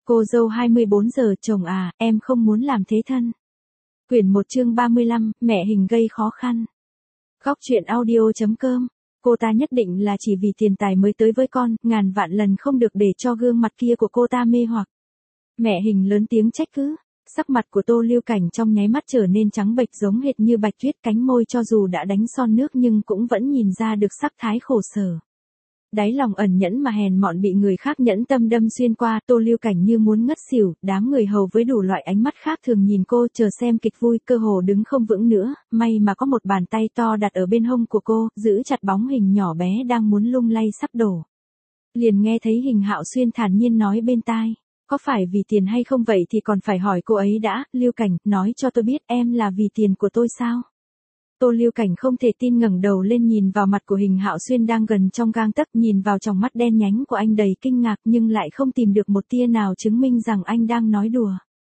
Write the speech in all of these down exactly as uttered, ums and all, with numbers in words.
Cô dâu hai mươi bốn giờ, chồng à, em không muốn làm thế thân. Quyển một chương ba mươi lăm, mẹ Hình gây khó khăn. Góc truyện audio.com. Cô ta nhất định là chỉ vì tiền tài mới tới với con, ngàn vạn lần không được để cho gương mặt kia của cô ta mê hoặc. Mẹ Hình lớn tiếng trách cứ. Sắc mặt của Tô Lưu Cảnh trong nháy mắt trở nên trắng bệch giống hệt như bạch tuyết, cánh môi cho dù đã đánh son nước nhưng cũng vẫn nhìn ra được sắc thái khổ sở. Đáy lòng ẩn nhẫn mà hèn mọn bị người khác nhẫn tâm đâm xuyên qua, Tô Lưu Cảnh như muốn ngất xỉu, đám người hầu với đủ loại ánh mắt khác thường nhìn cô chờ xem kịch vui, cơ hồ đứng không vững nữa, may mà có một bàn tay to đặt ở bên hông của cô, giữ chặt bóng hình nhỏ bé đang muốn lung lay sắp đổ. Liền nghe thấy Hình Hạo Xuyên thản nhiên nói bên tai, có phải vì tiền hay không vậy thì còn phải hỏi cô ấy đã. Lưu Cảnh, nói cho tôi biết em là vì tiền của tôi sao? Tô Lưu Cảnh không thể tin ngẩng đầu lên nhìn vào mặt của Hình Hạo Xuyên đang gần trong gang tấc, nhìn vào trong mắt đen nhánh của anh đầy kinh ngạc nhưng lại không tìm được một tia nào chứng minh rằng anh đang nói đùa.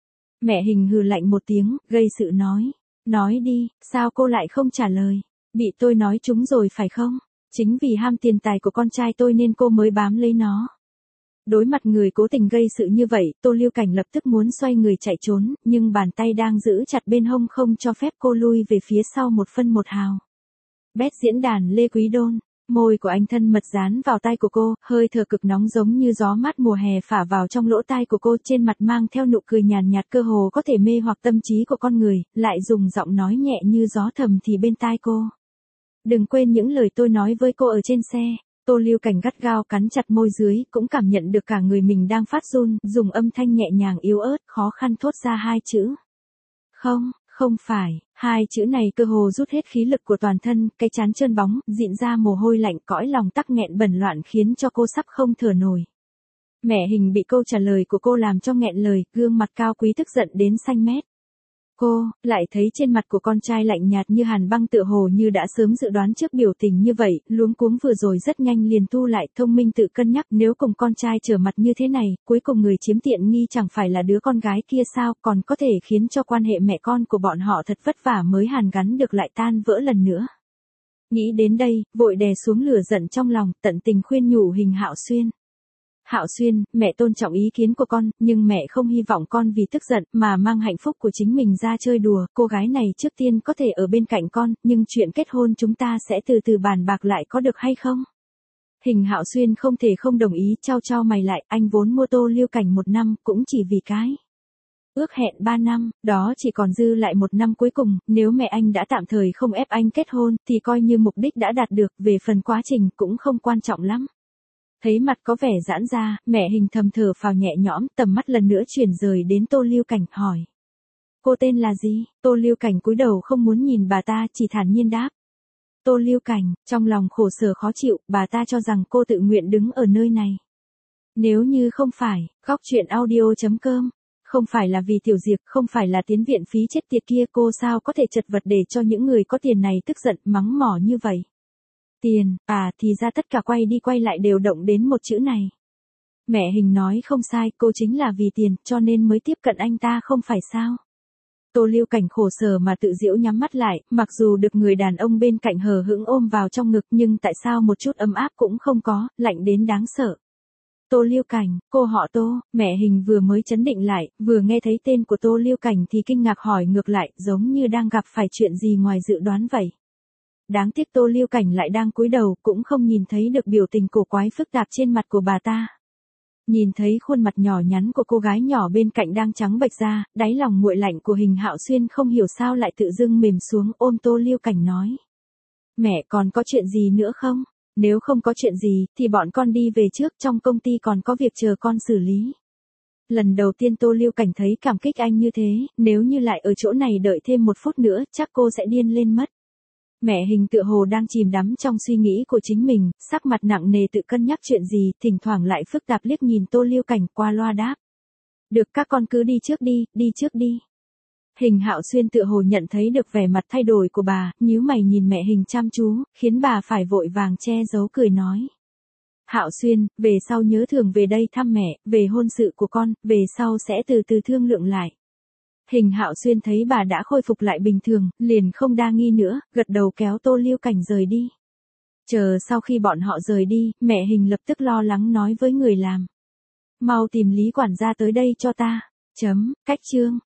Mẹ Hình hừ lạnh một tiếng, gây sự nói. Nói đi, sao cô lại không trả lời? Bị tôi nói trúng rồi phải không? Chính vì ham tiền tài của con trai tôi nên cô mới bám lấy nó. Đối mặt người cố tình gây sự như vậy, Tô Lưu Cảnh lập tức muốn xoay người chạy trốn, nhưng bàn tay đang giữ chặt bên hông không cho phép cô lui về phía sau một phân một hào. Bét diễn đàn Lê Quý Đôn, môi của anh thân mật dán vào tai của cô, hơi thở cực nóng giống như gió mát mùa hè phả vào trong lỗ tai của cô, trên mặt mang theo nụ cười nhàn nhạt cơ hồ có thể mê hoặc tâm trí của con người, lại dùng giọng nói nhẹ như gió thầm thì bên tai cô. Đừng quên những lời tôi nói với cô ở trên xe. Tô Lưu Cảnh gắt gao cắn chặt môi dưới, cũng cảm nhận được cả người mình đang phát run, dùng âm thanh nhẹ nhàng yếu ớt, khó khăn thốt ra hai chữ. Không, không phải, hai chữ này cơ hồ rút hết khí lực của toàn thân, cái trán trơn bóng, dịn ra mồ hôi lạnh, cõi lòng tắc nghẹn bẩn loạn khiến cho cô sắp không thở nổi. Mẹ Hình bị câu trả lời của cô làm cho nghẹn lời, gương mặt cao quý tức giận đến xanh mét. Cô, lại thấy trên mặt của con trai lạnh nhạt như hàn băng, tựa hồ như đã sớm dự đoán trước biểu tình như vậy, luống cuống vừa rồi rất nhanh liền thu lại, thông minh tự cân nhắc, nếu cùng con trai trở mặt như thế này, cuối cùng người chiếm tiện nghi chẳng phải là đứa con gái kia sao, còn có thể khiến cho quan hệ mẹ con của bọn họ thật vất vả mới hàn gắn được lại tan vỡ lần nữa. Nghĩ đến đây, vội đè xuống lửa giận trong lòng, tận tình khuyên nhủ Hình Hạo Xuyên. Hạo Xuyên, mẹ tôn trọng ý kiến của con, nhưng mẹ không hy vọng con vì tức giận mà mang hạnh phúc của chính mình ra chơi đùa. Cô gái này trước tiên có thể ở bên cạnh con, nhưng chuyện kết hôn chúng ta sẽ từ từ bàn bạc lại, có được hay không? Hình Hạo Xuyên không thể không đồng ý, chau chau mày lại, anh vốn mua Tô Lưu Cảnh một năm, cũng chỉ vì cái ước hẹn ba năm, đó chỉ còn dư lại một năm cuối cùng, nếu mẹ anh đã tạm thời không ép anh kết hôn, thì coi như mục đích đã đạt được, về phần quá trình cũng không quan trọng lắm. Thấy mặt có vẻ giãn ra, mẹ Hình thầm thở phào nhẹ nhõm, tầm mắt lần nữa chuyển rời đến Tô Lưu Cảnh, hỏi. Cô tên là gì? Tô Lưu Cảnh cúi đầu không muốn nhìn bà ta, chỉ thản nhiên đáp. Tô Lưu Cảnh, trong lòng khổ sở khó chịu, bà ta cho rằng cô tự nguyện đứng ở nơi này. Nếu như không phải, góc truyện audio.com, không phải là vì Tiểu Diệp, không phải là tiến viện phí chết tiệt kia, cô sao có thể chật vật để cho những người có tiền này tức giận, mắng mỏ như vậy. Tiền, à thì ra tất cả quay đi quay lại đều động đến một chữ này. Mẹ Hình nói không sai, cô chính là vì tiền, cho nên mới tiếp cận anh ta không phải sao. Tô Lưu Cảnh khổ sở mà tự giễu nhắm mắt lại, mặc dù được người đàn ông bên cạnh hờ hững ôm vào trong ngực nhưng tại sao một chút ấm áp cũng không có, lạnh đến đáng sợ. Tô Lưu Cảnh, cô họ Tô, mẹ Hình vừa mới chấn định lại, vừa nghe thấy tên của Tô Lưu Cảnh thì kinh ngạc hỏi ngược lại, giống như đang gặp phải chuyện gì ngoài dự đoán vậy. Đáng tiếc Tô Lưu Cảnh lại đang cúi đầu, cũng không nhìn thấy được biểu tình cổ quái phức tạp trên mặt của bà ta. Nhìn thấy khuôn mặt nhỏ nhắn của cô gái nhỏ bên cạnh đang trắng bệch ra, đáy lòng nguội lạnh của Hình Hạo Xuyên không hiểu sao lại tự dưng mềm xuống, ôm Tô Lưu Cảnh nói. Mẹ, còn có chuyện gì nữa không? Nếu không có chuyện gì, thì bọn con đi về trước, trong công ty còn có việc chờ con xử lý. Lần đầu tiên Tô Lưu Cảnh thấy cảm kích anh như thế, nếu như lại ở chỗ này đợi thêm một phút nữa, chắc cô sẽ điên lên mất. Mẹ Hình tựa hồ đang chìm đắm trong suy nghĩ của chính mình, sắc mặt nặng nề tự cân nhắc chuyện gì, thỉnh thoảng lại phức tạp liếc nhìn Tô Lưu Cảnh, qua loa đáp. Được, các con cứ đi trước đi, đi trước đi. Hình Hạo Xuyên tựa hồ nhận thấy được vẻ mặt thay đổi của bà, nhíu mày nhìn mẹ Hình chăm chú, khiến bà phải vội vàng che giấu cười nói. Hạo Xuyên, về sau nhớ thường về đây thăm mẹ, về hôn sự của con, về sau sẽ từ từ thương lượng lại. Hình Hạo Xuyên thấy bà đã khôi phục lại bình thường, liền không đa nghi nữa, gật đầu kéo Tô Lưu Cảnh rời đi. Chờ sau khi bọn họ rời đi, mẹ Hình lập tức lo lắng nói với người làm. Mau tìm Lý quản gia tới đây cho ta. Chấm, cách chương.